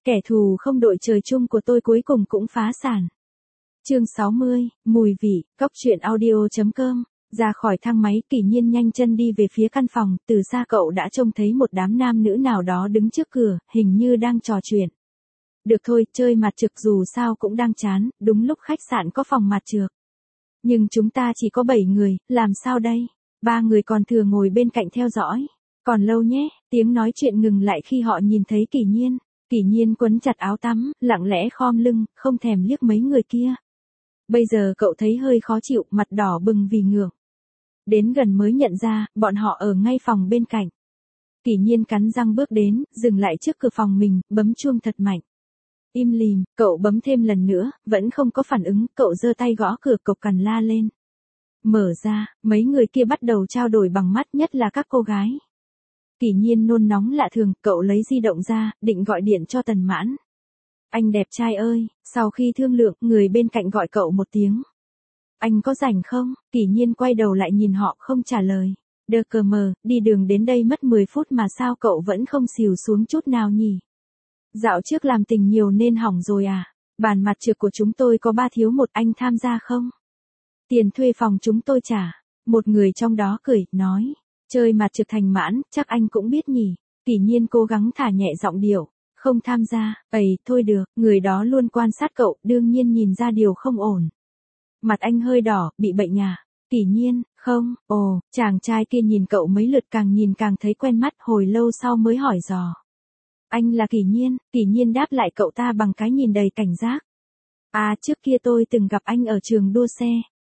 Kẻ thù không đội trời chung của tôi cuối cùng cũng phá sản. Chương 60, mùi vị, cóc truyện audio.com. Ra khỏi thang máy, Kỷ Nhiên nhanh chân đi về phía căn phòng, từ xa cậu đã trông thấy một đám nam nữ nào đó đứng trước cửa, hình như đang trò chuyện. Được thôi, chơi mặt trược dù sao cũng đang chán, đúng lúc khách sạn có phòng mặt trược. Nhưng chúng ta chỉ có 7 người, làm sao đây? 3 người còn thừa ngồi bên cạnh theo dõi. Còn lâu nhé, tiếng nói chuyện ngừng lại khi họ nhìn thấy Kỷ Nhiên. Kỷ Nhiên quấn chặt áo tắm, lặng lẽ khom lưng, không thèm liếc mấy người kia. Bây giờ cậu thấy hơi khó chịu, mặt đỏ bừng vì ngượng. Đến gần mới nhận ra, bọn họ ở ngay phòng bên cạnh. Kỷ Nhiên cắn răng bước đến, dừng lại trước cửa phòng mình, bấm chuông thật mạnh. Im lìm, cậu bấm thêm lần nữa, vẫn không có phản ứng, cậu giơ tay gõ cửa, cộc cằn la lên. Mở ra, mấy người kia bắt đầu trao đổi bằng mắt, nhất là các cô gái. Kỷ Nhiên nôn nóng lạ thường, cậu lấy di động ra, định gọi điện cho Tần Mãn. Anh đẹp trai ơi, sau khi thương lượng, người bên cạnh gọi cậu một tiếng. Anh có rảnh không? Kỷ Nhiên quay đầu lại nhìn họ, không trả lời. Đơ cờ mờ, đi đường đến đây mất 10 phút mà sao cậu vẫn không xìu xuống chút nào nhỉ? Dạo trước làm tình nhiều nên hỏng rồi à? Bàn mặt trược của chúng tôi có 3 thiếu 1, anh tham gia không? Tiền thuê phòng chúng tôi trả. Một người trong đó cười, nói. Chơi mặt trược thành Mãn, chắc anh cũng biết nhỉ. Kỷ Nhiên cố gắng thả nhẹ giọng điệu. Không tham gia, thôi được, người đó luôn quan sát cậu, đương nhiên nhìn ra điều không ổn. Mặt anh hơi đỏ, bị bệnh à? Kỷ Nhiên, không, chàng trai kia nhìn cậu mấy lượt, càng nhìn càng thấy quen mắt, hồi lâu sau mới hỏi dò. Anh là Kỷ Nhiên đáp lại cậu ta bằng cái nhìn đầy cảnh giác. À, trước kia tôi từng gặp anh ở trường đua xe.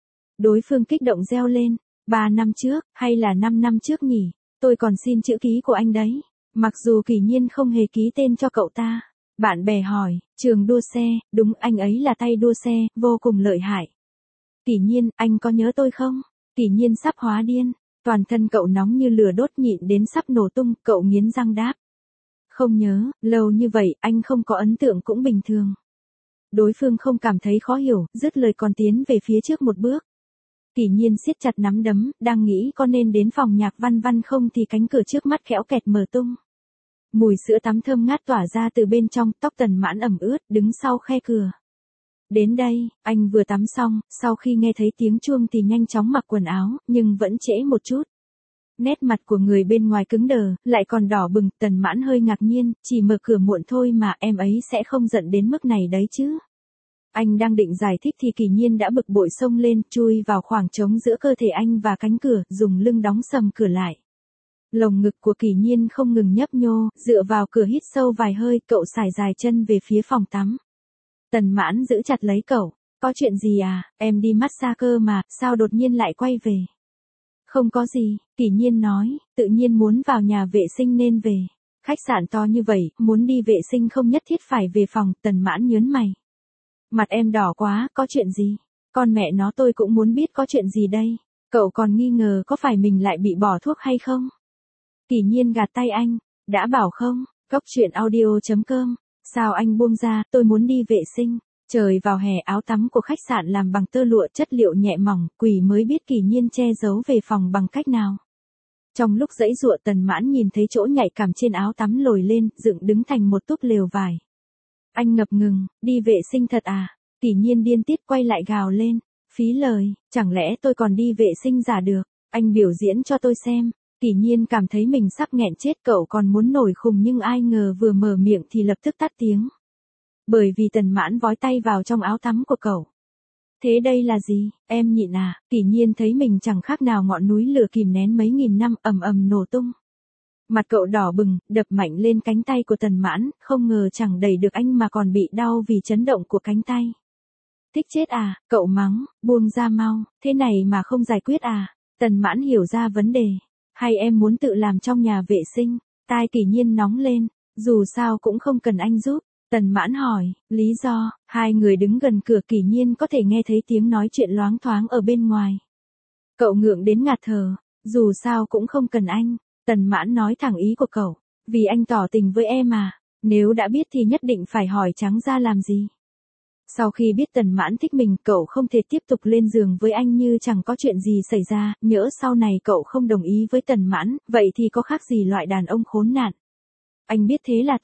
Đối phương kích động reo lên, 3 năm trước, hay là 5 năm trước nhỉ? Tôi còn xin chữ ký của anh đấy. Mặc dù Kỷ Nhiên không hề ký tên cho cậu ta. Bạn bè hỏi, trường đua xe, đúng, anh ấy là tay đua xe, vô cùng lợi hại. Kỷ Nhiên, anh có nhớ tôi không? Kỷ Nhiên sắp hóa điên, toàn thân cậu nóng như lửa đốt, nhịn đến sắp nổ tung, cậu nghiến răng đáp. Không nhớ, lâu như vậy, anh không có ấn tượng cũng bình thường. Đối phương không cảm thấy khó hiểu, dứt lời còn tiến về phía trước một bước. Kỷ Nhiên siết chặt nắm đấm, đang nghĩ có nên đến phòng nhạc Văn Văn không thì cánh cửa trước mắt khẽo kẹt mở tung. Mùi sữa tắm thơm ngát tỏa ra từ bên trong, tóc Tần Mãn ẩm ướt, đứng sau khe cửa. Đến đây, anh vừa tắm xong, sau khi nghe thấy tiếng chuông thì nhanh chóng mặc quần áo, nhưng vẫn trễ một chút. Nét mặt của người bên ngoài cứng đờ, lại còn đỏ bừng, Tần Mãn hơi ngạc nhiên, chỉ mở cửa muộn thôi mà em ấy sẽ không giận đến mức này đấy chứ. Anh đang định giải thích thì Kỷ Nhiên đã bực bội xông lên, chui vào khoảng trống giữa cơ thể anh và cánh cửa, dùng lưng đóng sầm cửa lại. Lồng ngực của Kỷ Nhiên không ngừng nhấp nhô, dựa vào cửa hít sâu vài hơi, cậu sải dài chân về phía phòng tắm. Tần Mãn giữ chặt lấy cậu, có chuyện gì à, em đi massage cơ mà, sao đột nhiên lại quay về? Không có gì, Kỷ Nhiên nói, tự nhiên muốn vào nhà vệ sinh nên về. Khách sạn to như vậy, muốn đi vệ sinh không nhất thiết phải về phòng, Tần Mãn nhớn mày. Mặt em đỏ quá, có chuyện gì? Con mẹ nó, tôi cũng muốn biết có chuyện gì đây. Cậu còn nghi ngờ có phải mình lại bị bỏ thuốc hay không? Kỷ Nhiên gạt tay anh, đã bảo không, cóc truyện audio.com. Sao anh buông ra, tôi muốn đi vệ sinh. Trời vào hè, áo tắm của khách sạn làm bằng tơ lụa chất liệu nhẹ mỏng, quỷ mới biết Kỷ Nhiên che giấu về phòng bằng cách nào. Trong lúc giãy giụa, Tần Mãn nhìn thấy chỗ nhạy cảm trên áo tắm lồi lên, dựng đứng thành một túp lều vải. Anh ngập ngừng, đi vệ sinh thật à? Kỷ Nhiên điên tiết quay lại gào lên, phí lời, chẳng lẽ tôi còn đi vệ sinh giả được, anh biểu diễn cho tôi xem. Kỷ Nhiên cảm thấy mình sắp nghẹn chết, cậu còn muốn nổi khùng nhưng ai ngờ vừa mở miệng thì lập tức tắt tiếng. Bởi vì Tần Mãn vói tay vào trong áo tắm của cậu. Thế đây là gì, em nhịn à? Kỷ Nhiên thấy mình chẳng khác nào ngọn núi lửa kìm nén mấy nghìn năm, ầm ầm nổ tung. Mặt cậu đỏ bừng, đập mạnh lên cánh tay của Tần Mãn, không ngờ chẳng đẩy được anh mà còn bị đau vì chấn động của cánh tay. Thích chết à, cậu mắng, buông ra mau, thế này mà không giải quyết à? Tần Mãn hiểu ra vấn đề. Hay em muốn tự làm trong nhà vệ sinh? Tai Kỷ Nhiên nóng lên, dù sao cũng không cần anh giúp. Tần Mãn hỏi, lý do, hai người đứng gần cửa, Kỷ Nhiên có thể nghe thấy tiếng nói chuyện loáng thoáng ở bên ngoài. Cậu ngượng đến ngạt thở, dù sao cũng không cần anh. Tần Mãn nói thẳng ý của cậu, vì anh tỏ tình với em à, nếu đã biết thì nhất định phải hỏi trắng ra làm gì. Sau khi biết Tần Mãn thích mình, cậu không thể tiếp tục lên giường với anh như chẳng có chuyện gì xảy ra, nhỡ sau này cậu không đồng ý với Tần Mãn, vậy thì có khác gì loại đàn ông khốn nạn. Anh biết thế là tốt,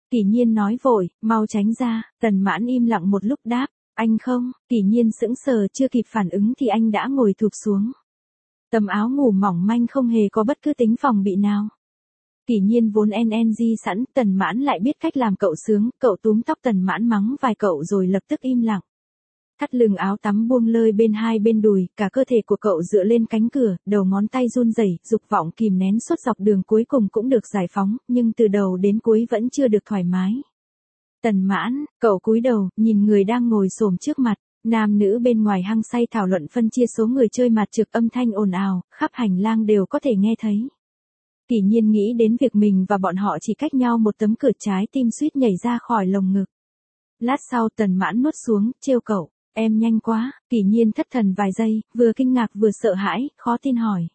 Kỷ Nhiên nói vội, mau tránh ra, Tần Mãn im lặng một lúc đáp, anh không, Kỷ Nhiên sững sờ chưa kịp phản ứng thì anh đã ngồi thụp xuống. Tấm áo ngủ mỏng manh không hề có bất cứ tính phòng bị nào. Kỷ Nhiên vốn NNG sẵn, Tần Mãn lại biết cách làm cậu sướng, cậu túm tóc Tần Mãn mắng vài cậu rồi lập tức im lặng. Thắt lưng áo tắm buông lơi bên hai bên đùi, cả cơ thể của cậu dựa lên cánh cửa, đầu ngón tay run rẩy, dục vọng kìm nén suốt dọc đường cuối cùng cũng được giải phóng, nhưng từ đầu đến cuối vẫn chưa được thoải mái. Tần Mãn, cậu cúi đầu, nhìn người đang ngồi xổm trước mặt, nam nữ bên ngoài hăng say thảo luận phân chia số người chơi mặt trược, âm thanh ồn ào, khắp hành lang đều có thể nghe thấy. Kỷ Nhiên nghĩ đến việc mình và bọn họ chỉ cách nhau một tấm cửa, trái tim suýt nhảy ra khỏi lồng ngực. Lát sau Tần Mãn nuốt xuống, trêu cậu, em nhanh quá. Kỷ Nhiên thất thần vài giây, vừa kinh ngạc vừa sợ hãi, khó tin hỏi.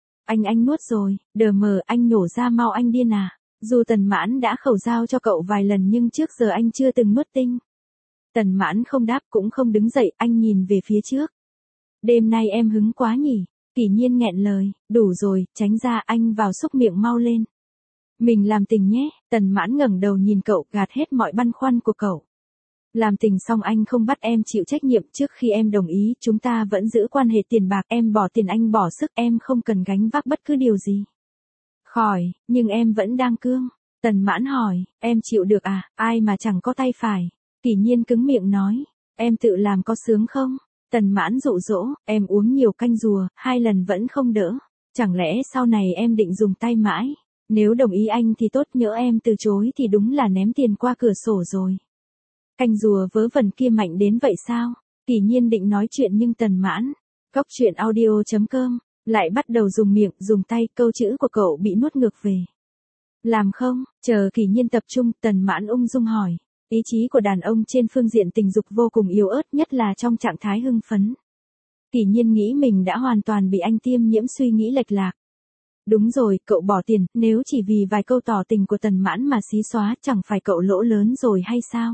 Anh nuốt rồi, đờ mờ, anh nhổ ra mau, anh điên à? Dù Tần Mãn đã khẩu giao cho cậu vài lần nhưng trước giờ anh chưa từng nuốt tinh. Tần Mãn không đáp cũng không đứng dậy, anh nhìn về phía trước. Đêm nay em hứng quá nhỉ? Kỷ Nhiên nghẹn lời, đủ rồi, tránh ra, anh vào xúc miệng mau lên. Mình làm tình nhé. Tần Mãn ngẩng đầu nhìn cậu, gạt hết mọi băn khoăn của cậu. Làm tình xong anh không bắt em chịu trách nhiệm, trước khi em đồng ý chúng ta vẫn giữ quan hệ tiền bạc, em bỏ tiền anh bỏ sức, em không cần gánh vác bất cứ điều gì. Khỏi, nhưng em vẫn đang cương. Tần Mãn hỏi, em chịu được à, ai mà chẳng có tay phải. Kỷ Nhiên cứng miệng nói, em tự làm có sướng không? Tần Mãn dụ dỗ, em uống nhiều canh rùa, 2 lần vẫn không đỡ. Chẳng lẽ sau này em định dùng tay mãi? Nếu đồng ý anh thì tốt, nhỡ em từ chối thì đúng là ném tiền qua cửa sổ rồi. Canh rùa vớ vẩn kia mạnh đến vậy sao? Kỷ Nhiên định nói chuyện nhưng Tần Mãn, coctruyện.audio.com, lại bắt đầu dùng miệng, dùng tay, câu chữ của cậu bị nuốt ngược về. Làm không? Chờ Kỷ Nhiên tập trung, Tần Mãn ung dung hỏi. Ý chí của đàn ông trên phương diện tình dục vô cùng yếu ớt, nhất là trong trạng thái hưng phấn. Kỷ Nhiên nghĩ mình đã hoàn toàn bị anh tiêm nhiễm suy nghĩ lệch lạc. Đúng rồi, cậu bỏ tiền, nếu chỉ vì vài câu tỏ tình của Tần Mãn mà xí xóa, chẳng phải cậu lỗ lớn rồi hay sao?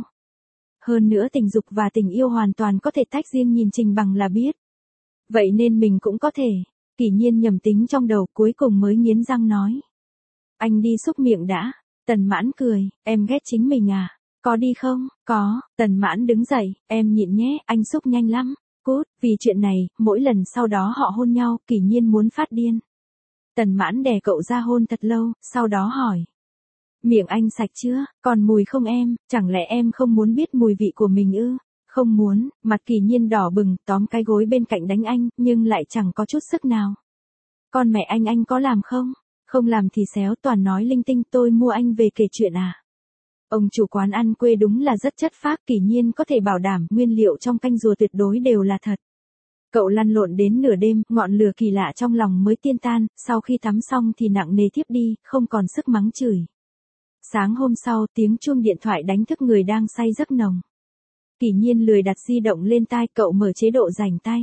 Hơn nữa tình dục và tình yêu hoàn toàn có thể tách riêng, nhìn Trình Bằng là biết. Vậy nên mình cũng có thể. Kỷ Nhiên nhầm tính trong đầu, cuối cùng mới nghiến răng nói. Anh đi xúc miệng đã. Tần Mãn cười, em ghét chính mình à? Có đi không? Có. Tần Mãn đứng dậy, em nhịn nhé, anh xúc nhanh lắm. Cút, vì chuyện này, mỗi lần sau đó họ hôn nhau, Kỷ Nhiên muốn phát điên. Tần Mãn đè cậu ra hôn thật lâu, sau đó hỏi. Miệng anh sạch chưa, còn mùi không em, chẳng lẽ em không muốn biết mùi vị của mình ư? Không muốn. Mặt Kỷ Nhiên đỏ bừng, tóm cái gối bên cạnh đánh anh, nhưng lại chẳng có chút sức nào. Con mẹ anh có làm không? Không làm thì xéo, toàn nói linh tinh, tôi mua anh về kể chuyện à? Ông chủ quán ăn quê đúng là rất chất phác, Kỷ Nhiên có thể bảo đảm nguyên liệu trong canh rùa tuyệt đối đều là thật. Cậu lăn lộn đến nửa đêm, ngọn lửa kỳ lạ trong lòng mới tiên tan, sau khi tắm xong thì nặng nề thiếp đi, không còn sức mắng chửi. Sáng hôm sau, tiếng chuông điện thoại đánh thức người đang say giấc nồng. Kỷ Nhiên lười đặt di động lên tai, cậu mở chế độ rảnh tay.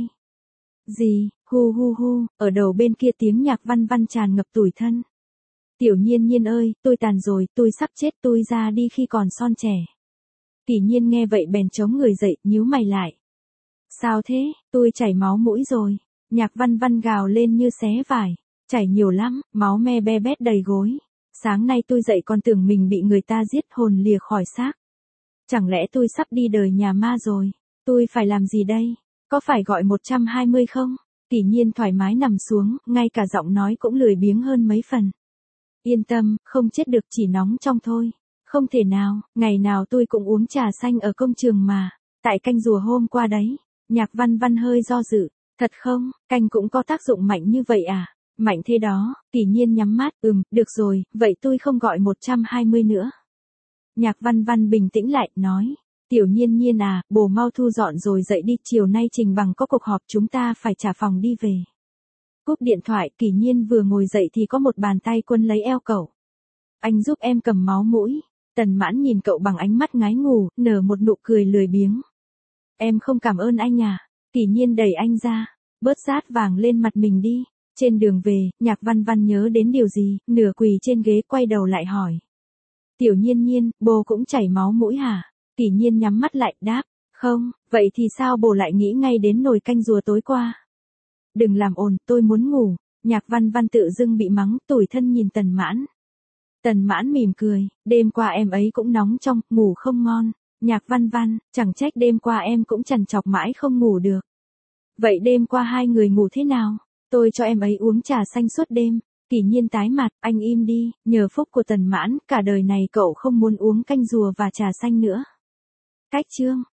Gì, hu hu hu, ở đầu bên kia tiếng nhạc văn văn tràn ngập tủi thân. Tiểu Nhiên Nhiên ơi, tôi tàn rồi, tôi sắp chết, tôi ra đi khi còn son trẻ. Kỷ Nhiên nghe vậy bèn chống người dậy, nhíu mày lại. Sao thế, tôi chảy máu mũi rồi. Nhạc văn văn gào lên như xé vải. Chảy nhiều lắm, máu me be bét đầy gối. Sáng nay tôi dậy còn tưởng mình bị người ta giết, hồn lìa khỏi xác. Chẳng lẽ tôi sắp đi đời nhà ma rồi? Tôi phải làm gì đây? Có phải gọi 120 không? Kỷ Nhiên thoải mái nằm xuống, ngay cả giọng nói cũng lười biếng hơn mấy phần. Yên tâm, không chết được, chỉ nóng trong thôi. Không thể nào, ngày nào tôi cũng uống trà xanh ở công trường mà. Tại canh rùa hôm qua đấy. Nhạc văn văn hơi do dự. Thật không, canh cũng có tác dụng mạnh như vậy à? Mạnh thế đó. Kỷ Nhiên nhắm mắt, được rồi, vậy tôi không gọi 120 nữa. Nhạc văn văn bình tĩnh lại, nói. Tiểu Nhiên Nhiên à, bồ mau thu dọn rồi dậy đi, chiều nay Trình Bằng có cuộc họp, chúng ta phải trả phòng đi về. Cúp điện thoại, Kỷ Nhiên vừa ngồi dậy thì có một bàn tay quấn lấy eo cậu. Anh giúp em cầm máu mũi. Tần Mãn nhìn cậu bằng ánh mắt ngái ngủ, nở một nụ cười lười biếng. Em không cảm ơn anh à? Kỷ Nhiên đẩy anh ra, bớt rát vàng lên mặt mình đi. Trên đường về, Nhạc văn văn nhớ đến điều gì, nửa quỳ trên ghế quay đầu lại hỏi. Tiểu Nhiên Nhiên, bồ cũng chảy máu mũi hả? Kỷ Nhiên nhắm mắt lại, đáp. Không, vậy thì sao bồ lại nghĩ ngay đến nồi canh rùa tối qua? Đừng làm ồn, tôi muốn ngủ. Nhạc văn văn tự dưng bị mắng, tủi thân nhìn Tần Mãn. Tần Mãn mỉm cười, đêm qua em ấy cũng nóng trong, ngủ không ngon. Nhạc Văn Văn, chẳng trách đêm qua em cũng trằn trọc mãi không ngủ được. Vậy đêm qua hai người ngủ thế nào? Tôi cho em ấy uống trà xanh suốt đêm. Kỷ Nhiên tái mặt, anh im đi, nhờ phúc của Tần Mãn, cả đời này cậu không muốn uống canh rùa và trà xanh nữa. Cách chương